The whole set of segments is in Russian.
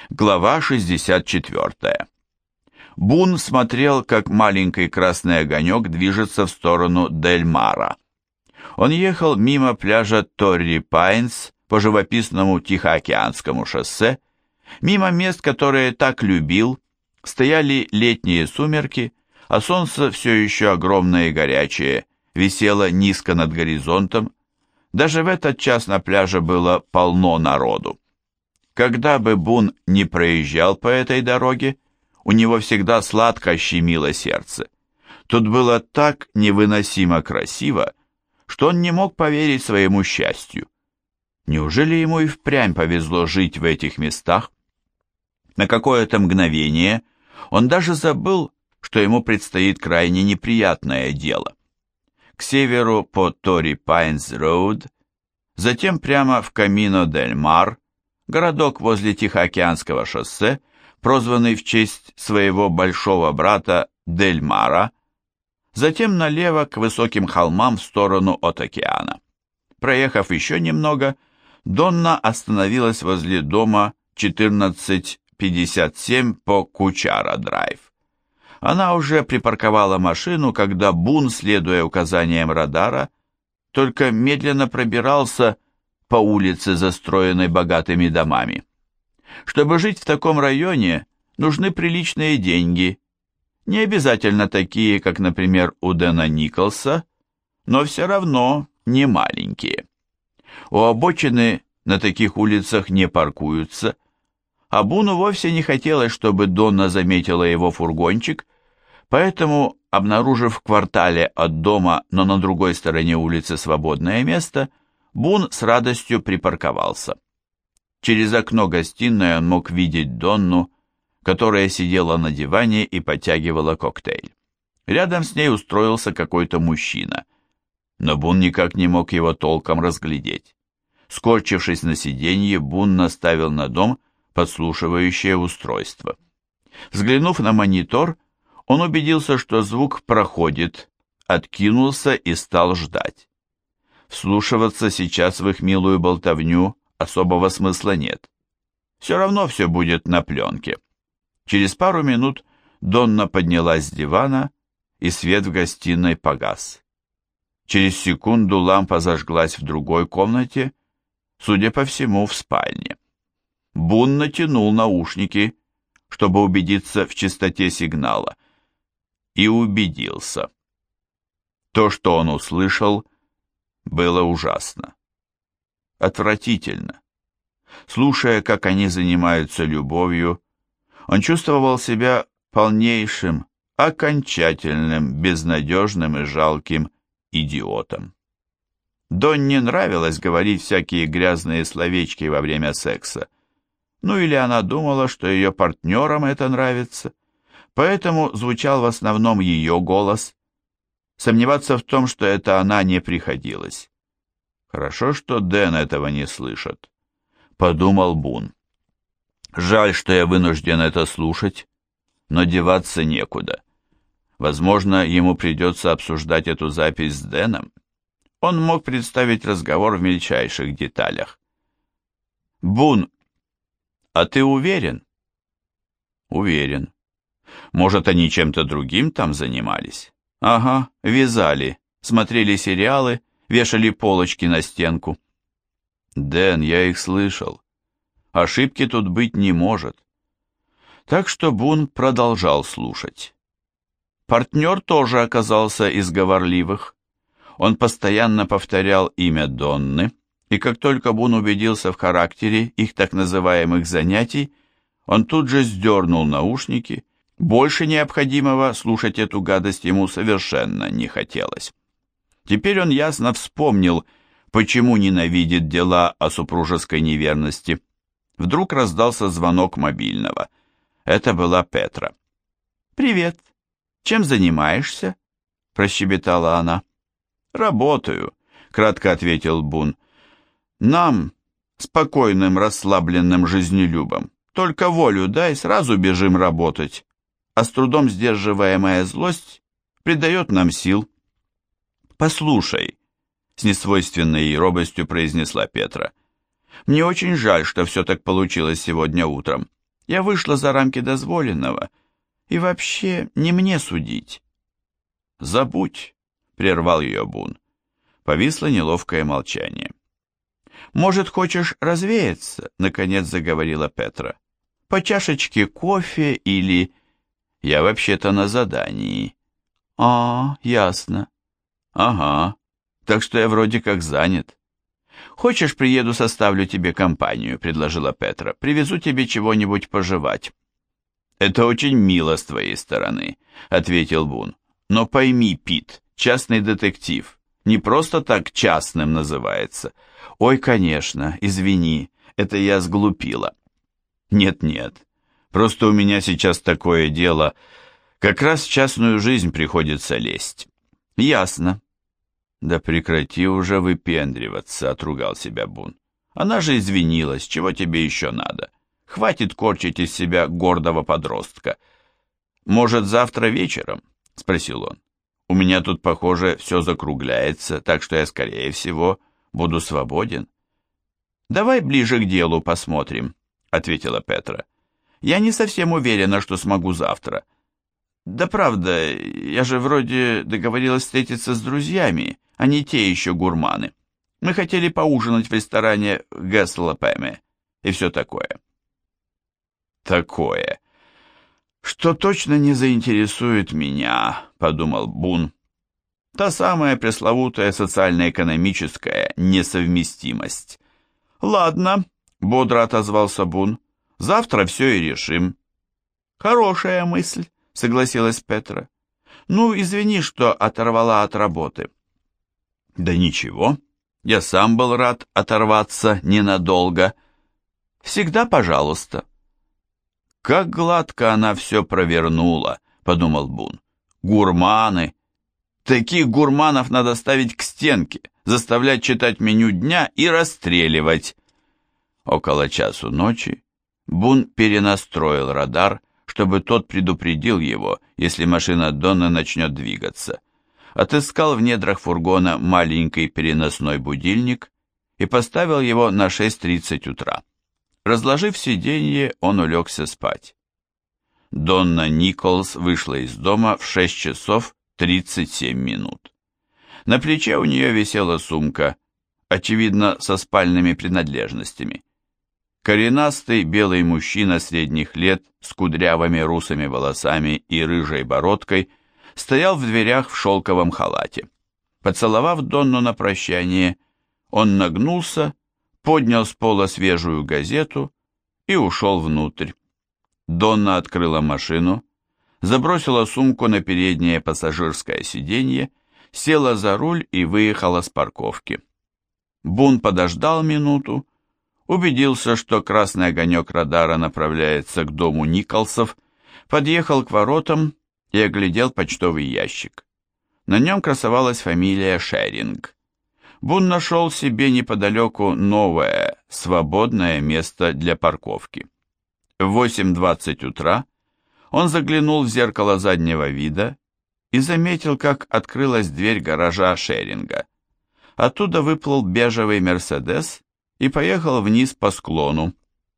Глава 64. Бун смотрел, как маленький красный огонек движется в сторону Дель-Мара. Он ехал мимо пляжа Торри-Пайнс по живописному Тихоокеанскому шоссе, мимо мест, которые так любил, стояли летние сумерки, а солнце все еще огромное и горячее, висело низко над горизонтом. Даже в этот час на пляже было полно народу. Когда бы Бун не проезжал по этой дороге, у него всегда сладко щемило сердце. Тут было так невыносимо красиво, что он не мог поверить своему счастью. Неужели ему и впрямь повезло жить в этих местах? На какое-то мгновение он даже забыл, что ему предстоит крайне неприятное дело. К северу по Торри-Пайнс-Роуд, затем прямо в Камино-дель-Мар, городок возле Тихоокеанского шоссе, прозванный в честь своего большого брата Дель-Мара, затем налево к высоким холмам в сторону от океана. Проехав еще немного, Донна остановилась возле дома 1457 по Кучара-драйв. Она уже припарковала машину, когда Бун, следуя указаниям радара, только медленно пробирался по улице, застроенной богатыми домами. Чтобы жить в таком районе, нужны приличные деньги, не обязательно такие, как, например, у Дэна Николса, но все равно не маленькие. У обочины на таких улицах не паркуются, а Буну вовсе не хотелось, чтобы Донна заметила его фургончик, поэтому, обнаружив в квартале от дома, но на другой стороне улицы свободное место, Бун с радостью припарковался. Через окно гостиной он мог видеть Донну, которая сидела на диване и потягивала коктейль. Рядом с ней устроился какой-то мужчина, но Бун никак не мог его толком разглядеть. Скорчившись на сиденье, Бун наставил на дом подслушивающее устройство. Взглянув на монитор, он убедился, что звук проходит, откинулся и стал ждать. Вслушиваться сейчас в их милую болтовню особого смысла нет. Все равно все будет на пленке. Через пару минут Донна поднялась с дивана, и свет в гостиной погас. Через секунду лампа зажглась в другой комнате, судя по всему, в спальне. Бун натянул наушники, чтобы убедиться в частоте сигнала, и убедился. То, что он услышал, было ужасно. Отвратительно. Слушая, как они занимаются любовью, он чувствовал себя полнейшим, окончательным, безнадежным и жалким идиотом. Донне нравилось говорить всякие грязные словечки во время секса. Ну или она думала, что ее партнерам это нравится, поэтому звучал в основном ее голос. Сомневаться в том, что это она, не приходилось. Хорошо, что Дэн этого не слышит, подумал Бун. Жаль, что я вынужден это слушать, но деваться некуда. Возможно, ему придется обсуждать эту запись с Дэном. Он мог представить разговор в мельчайших деталях. «Бун, а ты уверен?» «Уверен. Может, они чем-то другим там занимались?» «Ага, вязали, смотрели сериалы, вешали полочки на стенку». «Дэн, я их слышал. Ошибки тут быть не может». Так что Бун продолжал слушать. Партнер тоже оказался из говорливых. Он постоянно повторял имя Донны, и как только Бун убедился в характере их так называемых занятий, он тут же сдернул наушники. Больше необходимого слушать эту гадость ему совершенно не хотелось. Теперь он ясно вспомнил, почему ненавидит дела о супружеской неверности. Вдруг раздался звонок мобильного. Это была Петра. «Привет. Чем занимаешься?» – прощебетала она. «Работаю», – кратко ответил Бун. «Нам, спокойным, расслабленным жизнелюбам, только волю дай, сразу бежим работать, а с трудом сдерживаемая злость придает нам сил». «Послушай», – с несвойственной ей робостью произнесла Петра, – «мне очень жаль, что все так получилось сегодня утром. Я вышла за рамки дозволенного, и вообще не мне судить». «Забудь», — прервал ее Бун. Повисло неловкое молчание. «Может, хочешь развеяться?» — наконец заговорила Петра. «По чашечке кофе или...» «Я вообще-то на задании». «А, ясно». «Ага, так что я вроде как занят». «Хочешь, приеду, составлю тебе компанию?» — предложила Петра. «Привезу тебе чего-нибудь пожевать». «Это очень мило с твоей стороны», — ответил Бун. «Но пойми, Пит, частный детектив не просто так частным называется». «Ой, конечно, извини, это я сглупила». «Нет-нет, просто у меня сейчас такое дело, как раз в частную жизнь приходится лезть». «Ясно». «Да прекрати уже выпендриваться», — отругал себя Бун. «Она же извинилась, чего тебе еще надо? Хватит корчить из себя гордого подростка». «Может, завтра вечером?» — спросил он. «У меня тут, похоже, все закругляется, так что я, скорее всего, буду свободен». «Давай ближе к делу посмотрим», — ответила Петра. «Я не совсем уверена, что смогу завтра». «Да правда, я же вроде договорилась встретиться с друзьями, а не те еще гурманы. Мы хотели поужинать в ресторане Гэслопэме и все такое». «Такое, что точно не заинтересует меня», — подумал Бун. «Та самая пресловутая социально-экономическая несовместимость». «Ладно», — бодро отозвался Бун, — «завтра все и решим». «Хорошая мысль», — согласилась Петра. «Ну, извини, что оторвала от работы». «Да ничего, я сам был рад оторваться ненадолго. Всегда пожалуйста». «Как гладко она все провернула», — подумал Бун. «Гурманы! Таких гурманов надо ставить к стенке, заставлять читать меню дня и расстреливать». Около часу ночи Бун перенастроил радар, чтобы тот предупредил его, если машина Донны начнет двигаться. Отыскал в недрах фургона маленький переносной будильник и поставил его на 6:30 утра. Разложив сиденье, он улегся спать. Донна Николс вышла из дома в 6 часов 37 минут. На плече у нее висела сумка, очевидно, со спальными принадлежностями. Коренастый белый мужчина средних лет с кудрявыми русыми волосами и рыжей бородкой стоял в дверях в шелковом халате. Поцеловав Донну на прощание, он нагнулся, поднял с пола свежую газету и ушел внутрь. Донна открыла машину, забросила сумку на переднее пассажирское сиденье, села за руль и выехала с парковки. Бун подождал минуту, убедился, что красный огонек радара направляется к дому Николсов, подъехал к воротам и оглядел почтовый ящик. На нем красовалась фамилия Шеринг. Бун нашел себе неподалеку новое, свободное место для парковки. В 8:20 утра он заглянул в зеркало заднего вида и заметил, как открылась дверь гаража Шеринга. Оттуда выплыл бежевый «Мерседес» и поехал вниз по склону.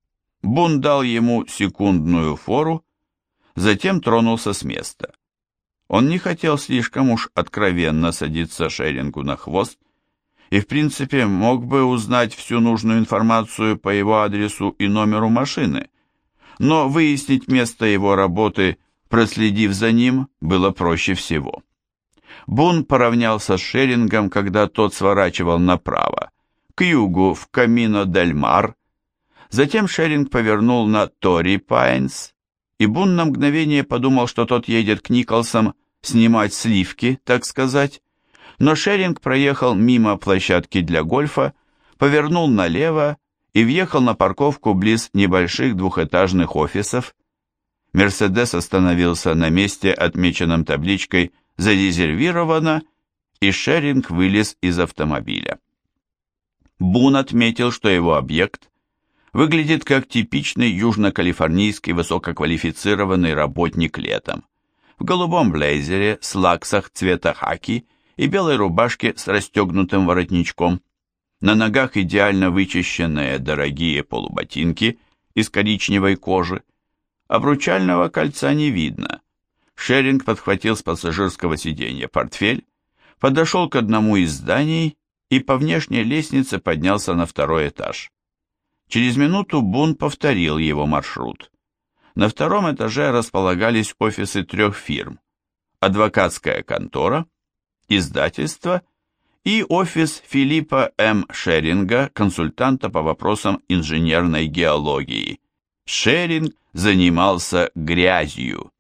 Бун дал ему секундную фору, затем тронулся с места. Он не хотел слишком уж откровенно садиться Шерингу на хвост и, в принципе, мог бы узнать всю нужную информацию по его адресу и номеру машины, но выяснить место его работы, проследив за ним, было проще всего. Бун поравнялся с Шерингом, когда тот сворачивал направо, к югу в Камино-дель-Мар. Затем Шеринг повернул на Тори Пайнс, и Бун на мгновение подумал, что тот едет к Николсам снимать сливки, так сказать, но Шеринг проехал мимо площадки для гольфа, повернул налево и въехал на парковку близ небольших двухэтажных офисов. Мерседес остановился на месте, отмеченном табличкой «Зарезервировано», и Шеринг вылез из автомобиля. Бун отметил, что его объект выглядит как типичный южно-калифорнийский высококвалифицированный работник летом, в голубом блейзере, слаксах цвета хаки и белой рубашке с расстегнутым воротничком. На ногах идеально вычищенные дорогие полуботинки из коричневой кожи, Обручального кольца не видно. Шеринг подхватил с пассажирского сиденья портфель, подошел к одному из зданий и по внешней лестнице поднялся на второй этаж. Через минуту Бун повторил его маршрут. На втором этаже располагались офисы 3 фирм: адвокатская контора, издательство и офис Филиппа М. Шеринга, консультанта по вопросам инженерной геологии. Шеринг занимался грязью.